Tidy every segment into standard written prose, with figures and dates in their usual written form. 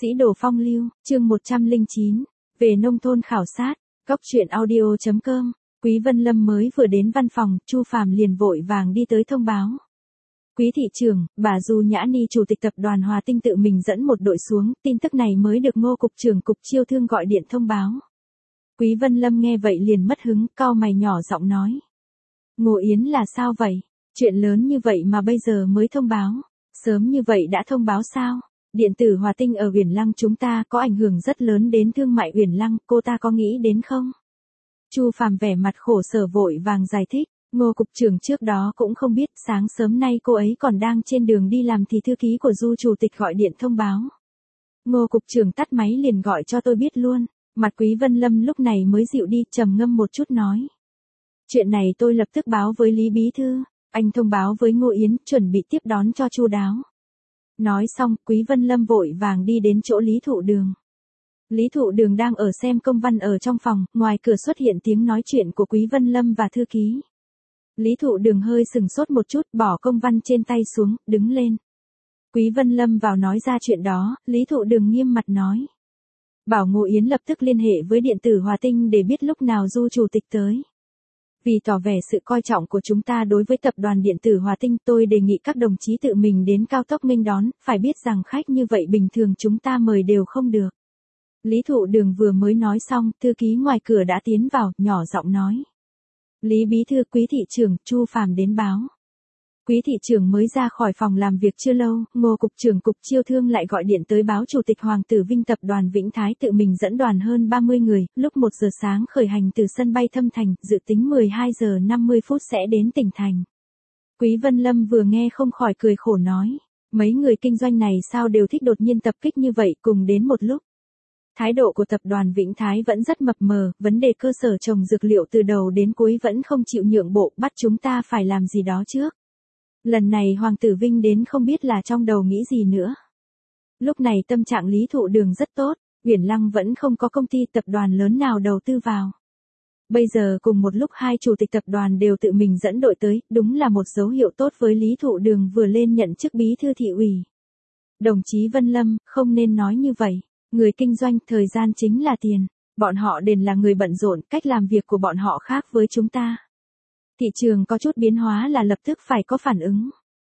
Sĩ đồ phong lưu, chương 109, về nông thôn khảo sát, góc truyện audio.com. Quý Vân Lâm mới vừa đến văn phòng, Chu Phàm liền vội vàng đi tới thông báo. Quý thị trưởng, bà Du Nhã Ni chủ tịch tập đoàn Hòa Tinh tự mình dẫn một đội xuống, tin tức này mới được Ngô cục trưởng cục chiêu thương gọi điện thông báo. Quý Vân Lâm nghe vậy liền mất hứng, cau mày nhỏ giọng nói. Ngô Yến là sao vậy? Chuyện lớn như vậy mà bây giờ mới thông báo. Sớm như vậy đã thông báo sao? Điện tử Hòa Tinh ở Uyển Lăng chúng ta có ảnh hưởng rất lớn đến thương mại Uyển Lăng, cô ta có nghĩ đến không? Chu Phàm vẻ mặt khổ sở vội vàng giải thích, Ngô cục trưởng trước đó cũng không biết, sáng sớm nay cô ấy còn đang trên đường đi làm thì thư ký của Du chủ tịch gọi điện thông báo. Ngô cục trưởng tắt máy liền gọi cho tôi biết luôn, mặt Quý Vân Lâm lúc này mới dịu đi, trầm ngâm một chút nói. Chuyện này tôi lập tức báo với Lý Bí Thư, anh thông báo với Ngô Yến, chuẩn bị tiếp đón cho chu đáo. Nói xong, Quý Vân Lâm vội vàng đi đến chỗ Lý Thụ Đường. Lý Thụ Đường đang ở xem công văn ở trong phòng, ngoài cửa xuất hiện tiếng nói chuyện của Quý Vân Lâm và thư ký. Lý Thụ Đường hơi sừng sốt một chút, bỏ công văn trên tay xuống, đứng lên. Quý Vân Lâm vào nói ra chuyện đó, Lý Thụ Đường nghiêm mặt nói. Bảo Ngô Yến lập tức liên hệ với điện tử Hòa Tinh để biết lúc nào Du chủ tịch tới. Vì tỏ vẻ sự coi trọng của chúng ta đối với tập đoàn điện tử Hòa Tinh, tôi đề nghị các đồng chí tự mình đến cao tốc nghênh đón, phải biết rằng khách như vậy bình thường chúng ta mời đều không được. Lý Thụ Đường vừa mới nói xong, thư ký ngoài cửa đã tiến vào, nhỏ giọng nói. Lý Bí Thư, Quý thị trưởng, Chu Phàm đến báo. Quý thị trưởng mới ra khỏi phòng làm việc chưa lâu, Ngô cục trưởng cục chiêu thương lại gọi điện tới báo Chủ tịch Hoàng tử Vinh tập đoàn Vĩnh Thái tự mình dẫn đoàn hơn 30 người, lúc 1 giờ sáng khởi hành từ sân bay Thâm Thành, dự tính 12 giờ 50 phút sẽ đến tỉnh thành. Quý Vân Lâm vừa nghe không khỏi cười khổ nói, mấy người kinh doanh này sao đều thích đột nhiên tập kích như vậy cùng đến một lúc. Thái độ của tập đoàn Vĩnh Thái vẫn rất mập mờ, vấn đề cơ sở trồng dược liệu từ đầu đến cuối vẫn không chịu nhượng bộ, bắt chúng ta phải làm gì đó trước. Lần này Hoàng tử Vinh đến không biết là trong đầu nghĩ gì nữa. Lúc này tâm trạng Lý Thụ Đường rất tốt, Uyển Lăng vẫn không có công ty tập đoàn lớn nào đầu tư vào. Bây giờ cùng một lúc hai chủ tịch tập đoàn đều tự mình dẫn đội tới, đúng là một dấu hiệu tốt với Lý Thụ Đường vừa lên nhận chức bí thư thị ủy. Đồng chí Vân Lâm, không nên nói như vậy, người kinh doanh thời gian chính là tiền, bọn họ đều là người bận rộn, cách làm việc của bọn họ khác với chúng ta. Thị trường có chút biến hóa là lập tức phải có phản ứng.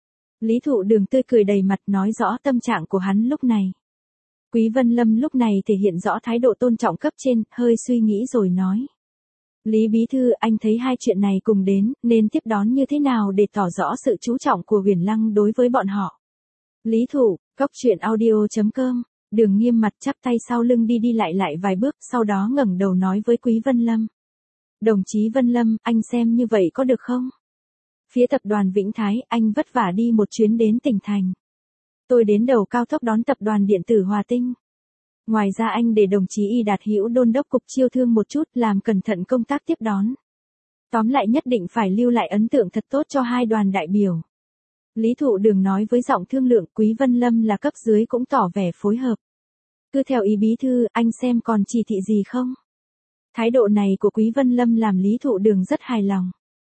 Lý Thụ Đường tươi cười đầy mặt nói rõ tâm trạng của hắn lúc này. Quý Vân Lâm lúc này thể hiện rõ thái độ tôn trọng cấp trên, hơi suy nghĩ rồi nói. Lý Bí Thư, anh thấy hai chuyện này cùng đến, nên tiếp đón như thế nào để tỏ rõ sự chú trọng của Uyển Lăng đối với bọn họ. Lý Thụ, góc truyện audio.com, Đường nghiêm mặt chắp tay sau lưng đi lại vài bước, sau đó ngẩng đầu nói với Quý Vân Lâm. Đồng chí Vân Lâm, anh xem như vậy có được không? Phía tập đoàn Vĩnh Thái, anh vất vả đi một chuyến đến tỉnh thành. Tôi đến đầu cao tốc đón tập đoàn điện tử Hòa Tinh. Ngoài ra anh để đồng chí Y Đạt Hữu đôn đốc cục chiêu thương một chút, làm cẩn thận công tác tiếp đón. Tóm lại nhất định phải lưu lại ấn tượng thật tốt cho hai đoàn đại biểu. Lý Thụ Đường nói với giọng thương lượng, Quý Vân Lâm là cấp dưới cũng tỏ vẻ phối hợp. Cứ theo ý Bí Thư, anh xem còn chỉ thị gì không? Thái độ này của Quý Vân Lâm làm Lý Thụ Đường rất hài lòng.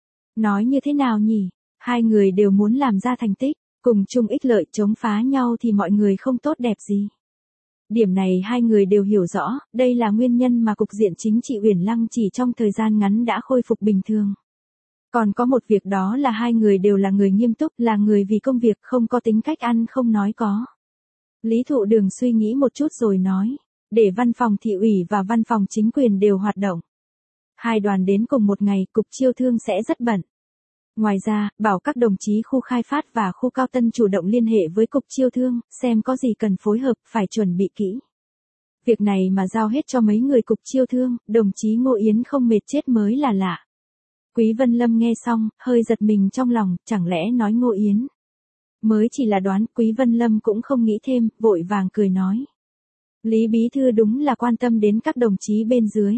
Nói như thế nào nhỉ? Hai người đều muốn làm ra thành tích, cùng chung ích lợi, chống phá nhau thì mọi người không tốt đẹp gì. Điểm này hai người đều hiểu rõ, đây là nguyên nhân mà cục diện chính trị Uyển Lăng chỉ trong thời gian ngắn đã khôi phục bình thường. Còn có một việc đó là hai người đều là người nghiêm túc, là người vì công việc, không có tính cách ăn không nói có. Lý Thụ Đường suy nghĩ một chút rồi nói. Để văn phòng thị ủy và văn phòng chính quyền đều hoạt động. Hai đoàn đến cùng một ngày, cục chiêu thương sẽ rất bận. Ngoài ra, bảo các đồng chí khu khai phát và khu cao tân chủ động liên hệ với cục chiêu thương, xem có gì cần phối hợp, phải chuẩn bị kỹ. Việc này mà giao hết cho mấy người cục chiêu thương, đồng chí Ngô Yến không mệt chết mới là lạ. Quý Vân Lâm nghe xong, hơi giật mình trong lòng, chẳng lẽ nói Ngô Yến. Mới chỉ là đoán, Quý Vân Lâm cũng không nghĩ thêm, vội vàng cười nói. Lý Bí Thư đúng là quan tâm đến các đồng chí bên dưới.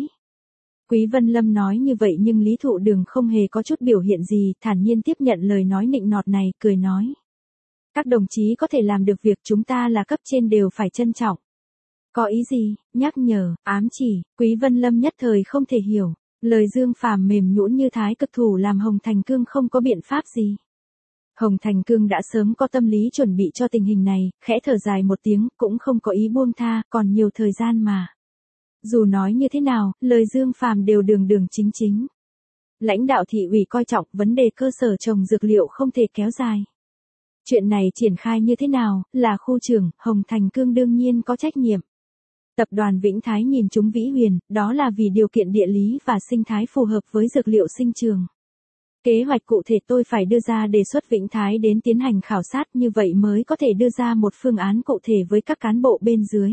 Quý Vân Lâm nói như vậy nhưng Lý Thụ Đường không hề có chút biểu hiện gì, thản nhiên tiếp nhận lời nói nịnh nọt này, cười nói. Các đồng chí có thể làm được việc chúng ta là cấp trên đều phải trân trọng. Có ý gì, nhắc nhở, ám chỉ, Quý Vân Lâm nhất thời không thể hiểu. Lời Dương Phàm mềm nhũn như thái cực thủ làm Hồng Thành Cương không có biện pháp gì. Hồng Thành Cương đã sớm có tâm lý chuẩn bị cho tình hình này, khẽ thở dài một tiếng, cũng không có ý buông tha, còn nhiều thời gian mà. Dù nói như thế nào, lời Dương Phàm đều đường đường chính chính. Lãnh đạo thị ủy coi trọng vấn đề cơ sở trồng dược liệu không thể kéo dài. Chuyện này triển khai như thế nào, là khu trưởng, Hồng Thành Cương đương nhiên có trách nhiệm. Tập đoàn Vĩnh Thái nhìn trúng Vĩ Huyền, đó là vì điều kiện địa lý và sinh thái phù hợp với dược liệu sinh trường. Kế hoạch cụ thể tôi phải đưa ra đề xuất Vĩnh Thái đến tiến hành khảo sát, như vậy mới có thể đưa ra một phương án cụ thể với các cán bộ bên dưới.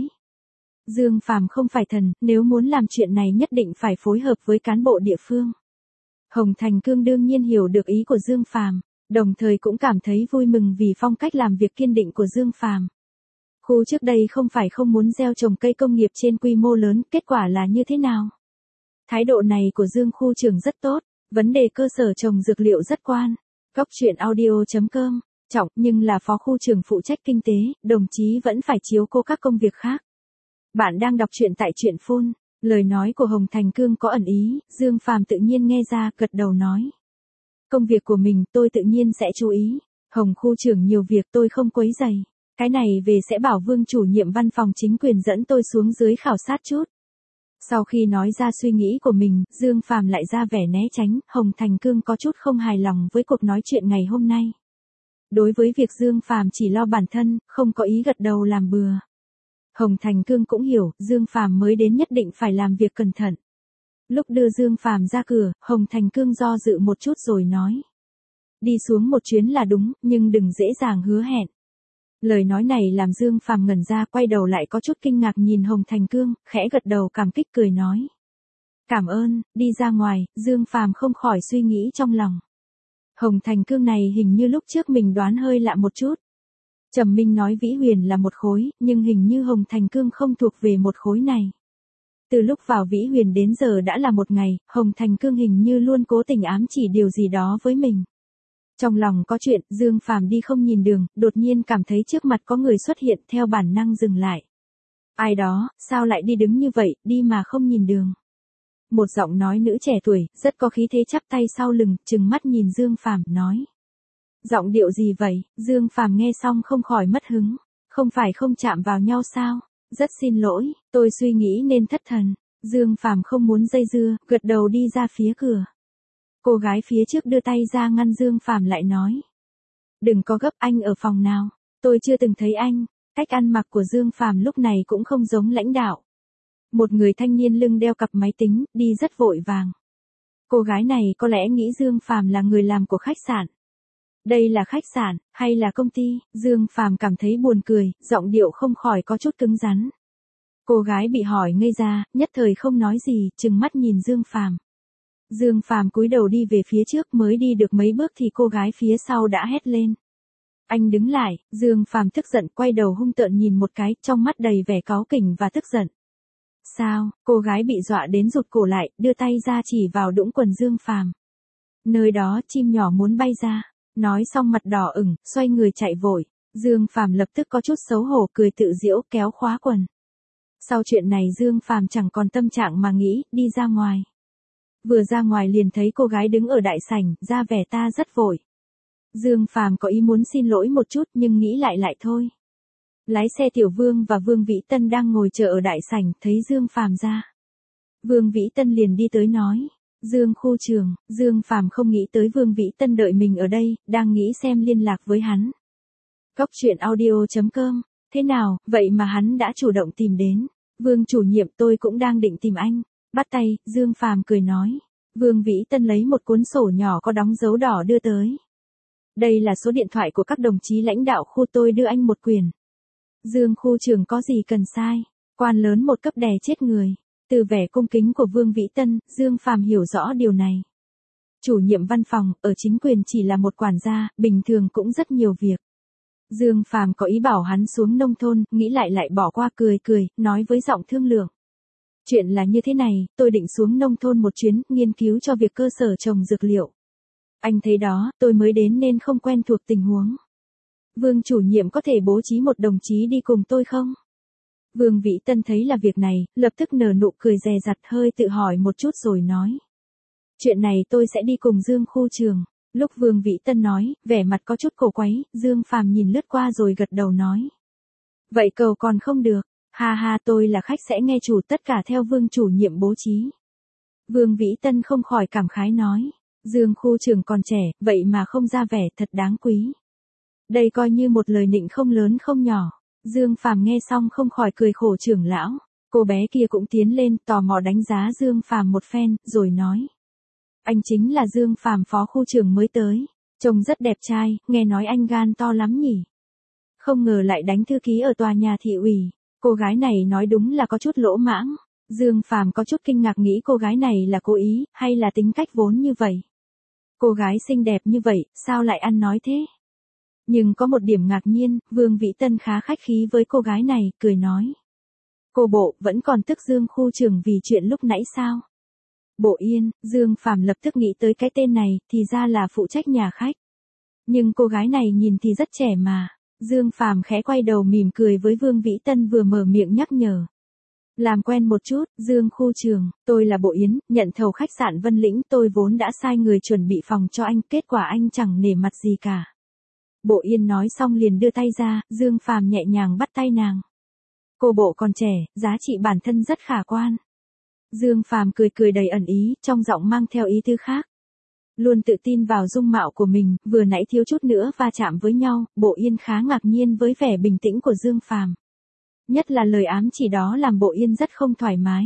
Dương Phàm không phải thần, nếu muốn làm chuyện này nhất định phải phối hợp với cán bộ địa phương. Hồng Thành Cương đương nhiên hiểu được ý của Dương Phàm, đồng thời cũng cảm thấy vui mừng vì phong cách làm việc kiên định của Dương Phàm. Khu trước đây không phải không muốn gieo trồng cây công nghiệp trên quy mô lớn, kết quả là như thế nào? Thái độ này của Dương khu trưởng rất tốt, vấn đề cơ sở trồng dược liệu rất quan. Góc chuyện audio.com, trọng nhưng là phó khu trưởng phụ trách kinh tế, đồng chí vẫn phải chiếu cố các công việc khác. Bạn đang đọc truyện tại truyện phun, lời nói của Hồng Thành Cương có ẩn ý, Dương Phàm tự nhiên nghe ra, gật đầu nói. Công việc của mình tôi tự nhiên sẽ chú ý, Hồng khu trưởng nhiều việc tôi không quấy rầy. Cái này về sẽ bảo Vương chủ nhiệm văn phòng chính quyền dẫn tôi xuống dưới khảo sát chút. Sau khi nói ra suy nghĩ của mình, Dương Phàm lại ra vẻ né tránh, Hồng Thành Cương có chút không hài lòng với cuộc nói chuyện ngày hôm nay. Đối với việc Dương Phàm chỉ lo bản thân, không có ý gật đầu làm bừa. Hồng Thành Cương cũng hiểu, Dương Phàm mới đến nhất định phải làm việc cẩn thận. Lúc đưa Dương Phàm ra cửa, Hồng Thành Cương do dự một chút rồi nói. Đi xuống một chuyến là đúng, nhưng đừng dễ dàng hứa hẹn. Lời nói này làm Dương Phàm ngẩn ra, quay đầu lại có chút kinh ngạc nhìn Hồng Thành Cương, khẽ gật đầu cảm kích cười nói. Cảm ơn, đi ra ngoài, Dương Phàm không khỏi suy nghĩ trong lòng. Hồng Thành Cương này hình như lúc trước mình đoán hơi lạ một chút. Trầm Minh nói Vĩ Huyền là một khối, nhưng hình như Hồng Thành Cương không thuộc về một khối này. Từ lúc vào Vĩ Huyền đến giờ đã là một ngày, Hồng Thành Cương hình như luôn cố tình ám chỉ điều gì đó với mình. Trong lòng có chuyện, Dương Phàm đi không nhìn đường, đột nhiên cảm thấy trước mặt có người xuất hiện, theo bản năng dừng lại. Ai đó, sao lại đi đứng như vậy, đi mà không nhìn đường. Một giọng nói nữ trẻ tuổi, rất có khí thế chắp tay sau lưng, trừng mắt nhìn Dương Phàm nói. Giọng điệu gì vậy? Dương Phàm nghe xong không khỏi mất hứng. Không phải không chạm vào nhau sao? Rất xin lỗi, tôi suy nghĩ nên thất thần. Dương Phàm không muốn dây dưa, gật đầu đi ra phía cửa. Cô gái phía trước đưa tay ra ngăn Dương Phàm lại nói. Đừng có gấp, anh ở phòng nào? Tôi chưa từng thấy anh. Cách ăn mặc của Dương Phàm lúc này cũng không giống lãnh đạo. Một người thanh niên lưng đeo cặp máy tính, đi rất vội vàng. Cô gái này có lẽ nghĩ Dương Phàm là người làm của khách sạn. Đây là khách sạn, hay là công ty? Dương Phàm cảm thấy buồn cười, giọng điệu không khỏi có chút cứng rắn. Cô gái bị hỏi ngây ra, nhất thời không nói gì, trừng mắt nhìn Dương Phàm. Dương Phàm cúi đầu đi về phía trước, mới đi được mấy bước thì cô gái phía sau đã hét lên. Anh đứng lại, Dương Phàm tức giận quay đầu hung tợn nhìn một cái, trong mắt đầy vẻ cáu kỉnh và tức giận. Sao? Cô gái bị dọa đến rụt cổ lại, đưa tay ra chỉ vào đũng quần Dương Phàm. Nơi đó chim nhỏ muốn bay ra. Nói xong mặt đỏ ửng, xoay người chạy vội. Dương Phàm lập tức có chút xấu hổ, cười tự giễu, kéo khóa quần. Sau chuyện này Dương Phàm chẳng còn tâm trạng mà nghĩ, đi ra ngoài. Vừa ra ngoài liền thấy cô gái đứng ở đại sảnh, ra vẻ ta rất vội. Dương Phàm có ý muốn xin lỗi một chút nhưng nghĩ lại thôi. Lái xe Tiểu Vương và Vương Vĩ Tân đang ngồi chờ ở đại sảnh, thấy Dương Phàm ra. Vương Vĩ Tân liền đi tới nói. Dương khu trưởng, Dương Phàm không nghĩ tới Vương Vĩ Tân đợi mình ở đây, đang nghĩ xem liên lạc với hắn. Góc chuyện audio.com, thế nào, vậy mà hắn đã chủ động tìm đến. Vương chủ nhiệm tôi cũng đang định tìm anh. Bắt tay, Dương Phàm cười nói. Vương Vĩ Tân lấy một cuốn sổ nhỏ có đóng dấu đỏ đưa tới. Đây là số điện thoại của các đồng chí lãnh đạo khu, tôi đưa anh một quyển. Dương khu trưởng có gì cần sai, quan lớn một cấp đè chết người. Từ vẻ cung kính của Vương Vĩ Tân, Dương Phàm hiểu rõ điều này. Chủ nhiệm văn phòng, ở chính quyền chỉ là một quản gia, bình thường cũng rất nhiều việc. Dương Phàm có ý bảo hắn xuống nông thôn, nghĩ lại bỏ qua, cười, nói với giọng thương lượng. Chuyện là như thế này, tôi định xuống nông thôn một chuyến, nghiên cứu cho việc cơ sở trồng dược liệu. Anh thấy đó, tôi mới đến nên không quen thuộc tình huống. Vương chủ nhiệm có thể bố trí một đồng chí đi cùng tôi không? Vương Vĩ Tân thấy là việc này, lập tức nở nụ cười dè dặt, hơi tự hỏi một chút rồi nói. Chuyện này tôi sẽ đi cùng Dương khu trưởng. Lúc Vương Vĩ Tân nói, vẻ mặt có chút cổ quái, Dương Phàm nhìn lướt qua rồi gật đầu nói. Vậy cầu còn không được, ha ha tôi là khách sẽ nghe chủ tất cả theo Vương chủ nhiệm bố trí. Vương Vĩ Tân không khỏi cảm khái nói. Dương khu trưởng còn trẻ, vậy mà không ra vẻ thật đáng quý. Đây coi như một lời nịnh không lớn không nhỏ. Dương Phàm nghe xong không khỏi cười khổ trưởng lão. Cô bé kia cũng tiến lên tò mò đánh giá Dương Phàm một phen, rồi nói. Anh chính là Dương Phàm phó khu trưởng mới tới. Trông rất đẹp trai, nghe nói anh gan to lắm nhỉ. Không ngờ lại đánh thư ký ở tòa nhà thị ủy. Cô gái này nói đúng là có chút lỗ mãng. Dương Phàm có chút kinh ngạc nghĩ cô gái này là cố ý, hay là tính cách vốn như vậy. Cô gái xinh đẹp như vậy, sao lại ăn nói thế? Nhưng có một điểm ngạc nhiên, Vương Vĩ Tân khá khách khí với cô gái này, cười nói. Cô Bộ, vẫn còn tức Dương khu trưởng vì chuyện lúc nãy sao? Bộ Yên, Dương Phàm lập tức nghĩ tới cái tên này, thì ra là phụ trách nhà khách. Nhưng cô gái này nhìn thì rất trẻ mà. Dương Phàm khẽ quay đầu mỉm cười với Vương Vĩ Tân vừa mở miệng nhắc nhở. Làm quen một chút, Dương khu trưởng, tôi là Bộ Yến, nhận thầu khách sạn Vân Lĩnh, tôi vốn đã sai người chuẩn bị phòng cho anh, kết quả anh chẳng nể mặt gì cả. Bộ Yên nói xong liền đưa tay ra, Dương Phàm nhẹ nhàng bắt tay nàng. Cô Bộ còn trẻ, giá trị bản thân rất khả quan. Dương Phàm cười cười đầy ẩn ý, trong giọng mang theo ý tứ khác. Luôn tự tin vào dung mạo của mình, vừa nãy thiếu chút nữa va chạm với nhau, Bộ Yên khá ngạc nhiên với vẻ bình tĩnh của Dương Phàm. Nhất là lời ám chỉ đó làm Bộ Yên rất không thoải mái.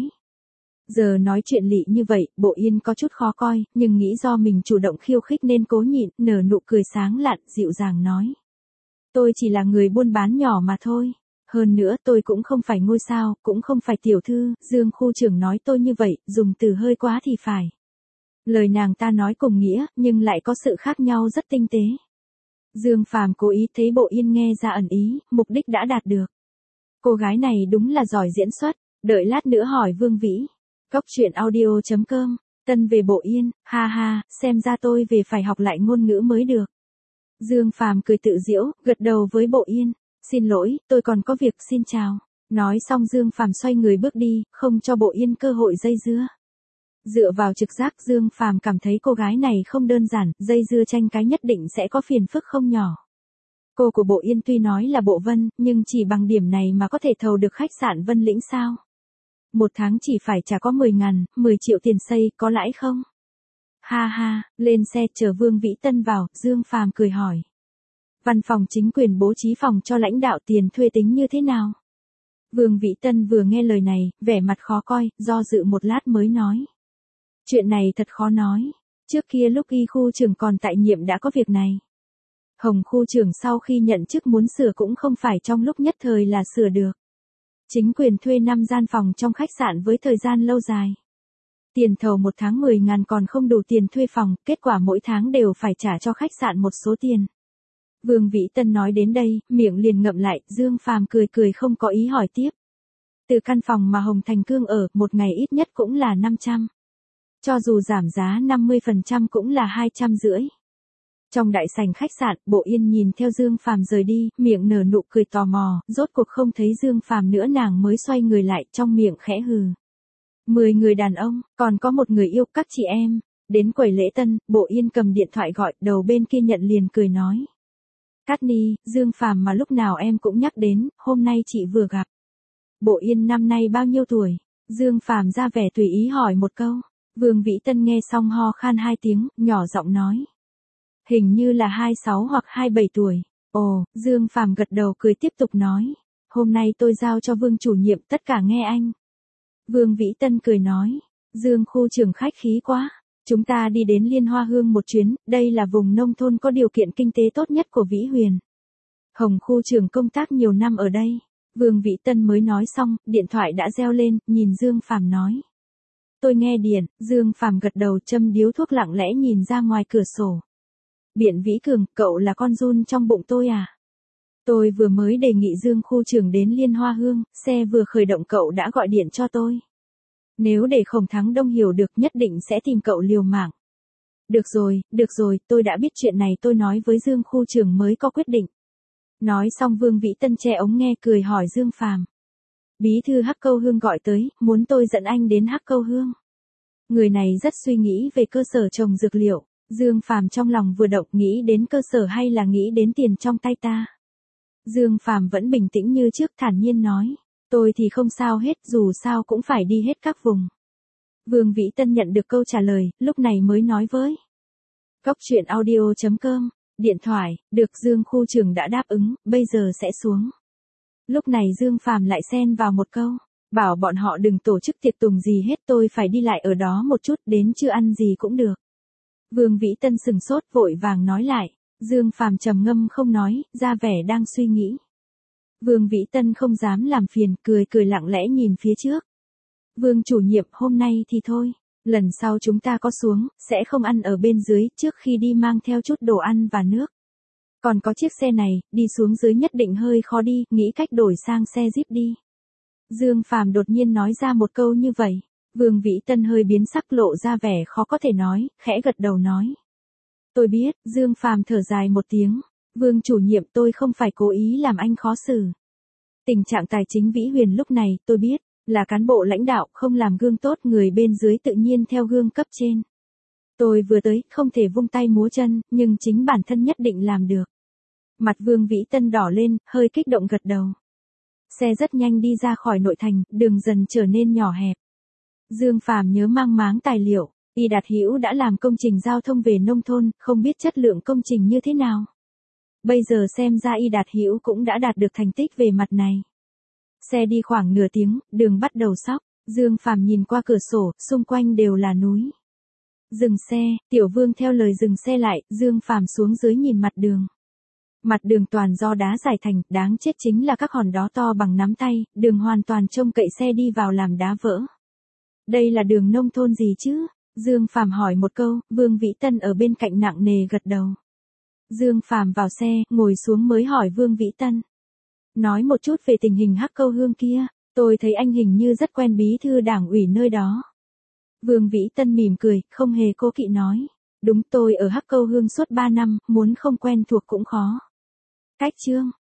Giờ nói chuyện lị như vậy, Bộ Yên có chút khó coi, nhưng nghĩ do mình chủ động khiêu khích nên cố nhịn, nở nụ cười sáng lạn, dịu dàng nói. Tôi chỉ là người buôn bán nhỏ mà thôi. Hơn nữa tôi cũng không phải ngôi sao, cũng không phải tiểu thư, Dương khu trưởng nói tôi như vậy, dùng từ hơi quá thì phải. Lời nàng ta nói cùng nghĩa, nhưng lại có sự khác nhau rất tinh tế. Dương Phàm cố ý thấy Bộ Yên nghe ra ẩn ý, mục đích đã đạt được. Cô gái này đúng là giỏi diễn xuất, đợi lát nữa hỏi Vương Vĩ. Cóc truyện audio.com, tân về Bộ Yên, ha ha, xem ra tôi về phải học lại ngôn ngữ mới được. Dương Phàm cười tự giễu, gật đầu với Bộ Yên. Xin lỗi, tôi còn có việc, xin chào. Nói xong Dương Phàm xoay người bước đi, không cho Bộ Yên cơ hội dây dưa. Dựa vào trực giác Dương Phàm cảm thấy cô gái này không đơn giản, dây dưa tranh cái nhất định sẽ có phiền phức không nhỏ. Cô của Bộ Yên tuy nói là Bộ Vân, nhưng chỉ bằng điểm này mà có thể thầu được khách sạn Vân Lĩnh sao? Một tháng chỉ phải trả có 10 triệu tiền xây, có lãi không? Ha ha, lên xe chờ Vương Vĩ Tân vào, Dương Phàm cười hỏi. Văn phòng chính quyền bố trí phòng cho lãnh đạo tiền thuê tính như thế nào? Vương Vĩ Tân vừa nghe lời này, vẻ mặt khó coi, do dự một lát mới nói. Chuyện này thật khó nói. Trước kia lúc Y khu trưởng còn tại nhiệm đã có việc này. Hồng khu trưởng sau khi nhận chức muốn sửa cũng không phải trong lúc nhất thời là sửa được. Chính quyền thuê 5 gian phòng trong khách sạn với thời gian lâu dài. Tiền thầu một tháng 10.000 còn không đủ tiền thuê phòng, kết quả mỗi tháng đều phải trả cho khách sạn một số tiền. Vương Vĩ Tân nói đến đây, miệng liền ngậm lại, Dương Phàm cười cười không có ý hỏi tiếp. Từ căn phòng mà Hồng Thành Cương ở, một ngày ít nhất cũng là 500. Cho dù giảm giá 50% cũng là 250. Trong đại sảnh khách sạn, Bộ Yên nhìn theo Dương Phàm rời đi, miệng nở nụ cười tò mò, rốt cuộc không thấy Dương Phàm nữa nàng mới xoay người lại, trong miệng khẽ hừ. 10 người đàn ông, còn có một người yêu các chị em. Đến quầy lễ tân, Bộ Yên cầm điện thoại gọi, đầu bên kia nhận liền cười nói. Cát Ni, Dương Phàm mà lúc nào em cũng nhắc đến, hôm nay chị vừa gặp. Bộ Yên năm nay bao nhiêu tuổi? Dương Phàm ra vẻ tùy ý hỏi một câu. Vương Vĩ Tân nghe xong ho khan 2 tiếng, nhỏ giọng nói. Hình như là 26 hoặc 27 tuổi. Ồ, Dương Phàm gật đầu cười tiếp tục nói. Hôm nay tôi giao cho Vương chủ nhiệm tất cả nghe anh. Vương Vĩ Tân cười nói. Dương khu trưởng khách khí quá. Chúng ta đi đến Liên Hoa Hương một chuyến, đây là vùng nông thôn có điều kiện kinh tế tốt nhất của Vĩ Huyền. Hồng khu trưởng công tác nhiều năm ở đây. Vương Vĩ Tân mới nói xong, điện thoại đã reo lên, nhìn Dương Phàm nói. Tôi nghe điện, Dương Phàm gật đầu châm điếu thuốc lặng lẽ nhìn ra ngoài cửa sổ. Biện Vĩ Cường, cậu là con giun trong bụng tôi à? Tôi vừa mới đề nghị Dương khu trưởng đến Liên Hoa Hương, xe vừa khởi động cậu đã gọi điện cho tôi. Nếu để Khổng Thắng Đông hiểu được nhất định sẽ tìm cậu liều mạng. Được rồi, tôi đã biết chuyện này tôi nói với Dương khu trưởng mới có quyết định. Nói xong Vương Vĩ Tân che ống nghe cười hỏi Dương Phàm. Bí thư Hắc Câu Hương gọi tới, muốn tôi dẫn anh đến Hắc Câu Hương. Người này rất suy nghĩ về cơ sở trồng dược liệu. Dương Phàm trong lòng vừa động, nghĩ đến cơ sở hay là nghĩ đến tiền trong tay ta. Dương Phàm vẫn bình tĩnh như trước, thản nhiên nói. Tôi thì không sao hết, dù sao cũng phải đi hết các vùng. Vương Vĩ Tân nhận được câu trả lời, lúc này mới nói với. Cóc truyện audio.com, điện thoại, được Dương khu trưởng đã đáp ứng, bây giờ sẽ xuống. Lúc này Dương Phàm lại xen vào một câu. Bảo bọn họ đừng tổ chức tiệc tùng gì hết, tôi phải đi lại ở đó một chút, đến chưa ăn gì cũng được. Vương Vĩ Tân sừng sốt, vội vàng nói lại. Dương Phàm trầm ngâm không nói, ra vẻ đang suy nghĩ. Vương Vĩ Tân không dám làm phiền, cười cười lặng lẽ nhìn phía trước. Vương chủ nhiệm, hôm nay thì thôi, lần sau chúng ta có xuống, sẽ không ăn ở bên dưới, trước khi đi mang theo chút đồ ăn và nước. Còn có chiếc xe này, đi xuống dưới nhất định hơi khó đi, nghĩ cách đổi sang xe Jeep đi. Dương Phàm đột nhiên nói ra một câu như vậy. Vương Vĩ Tân hơi biến sắc, lộ ra vẻ khó có thể nói, khẽ gật đầu nói. Tôi biết. Dương Phàm thở dài một tiếng. Vương chủ nhiệm, tôi không phải cố ý làm anh khó xử. Tình trạng tài chính Vĩ Huyền lúc này, tôi biết, là cán bộ lãnh đạo không làm gương tốt, người bên dưới tự nhiên theo gương cấp trên. Tôi vừa tới, không thể vung tay múa chân, nhưng chính bản thân nhất định làm được. Mặt Vương Vĩ Tân đỏ lên, hơi kích động gật đầu. Xe rất nhanh đi ra khỏi nội thành, đường dần trở nên nhỏ hẹp. Dương Phàm nhớ mang máng tài liệu, Y Đạt Hữu đã làm công trình giao thông về nông thôn, không biết chất lượng công trình như thế nào. Bây giờ xem ra Y Đạt Hữu cũng đã đạt được thành tích về mặt này. Xe đi khoảng nửa tiếng, đường bắt đầu sóc. Dương Phàm nhìn qua cửa sổ, xung quanh đều là núi. Dừng xe, Tiểu Vương theo lời dừng xe lại, Dương Phàm xuống dưới nhìn mặt đường. Mặt đường toàn do đá giải thành, đáng chết chính là các hòn đá to bằng nắm tay, đường hoàn toàn trông cậy xe đi vào làm đá vỡ. Đây là đường nông thôn gì chứ? Dương Phàm hỏi một câu, Vương Vĩ Tân ở bên cạnh nặng nề gật đầu. Dương Phàm vào xe, ngồi xuống mới hỏi Vương Vĩ Tân. Nói một chút về tình hình Hắc Câu Hương kia, tôi thấy anh hình như rất quen bí thư đảng ủy nơi đó. Vương Vĩ Tân mỉm cười, không hề cố kỵ nói. Đúng, tôi ở Hắc Câu Hương suốt 3 năm, muốn không quen thuộc cũng khó. Cách chương.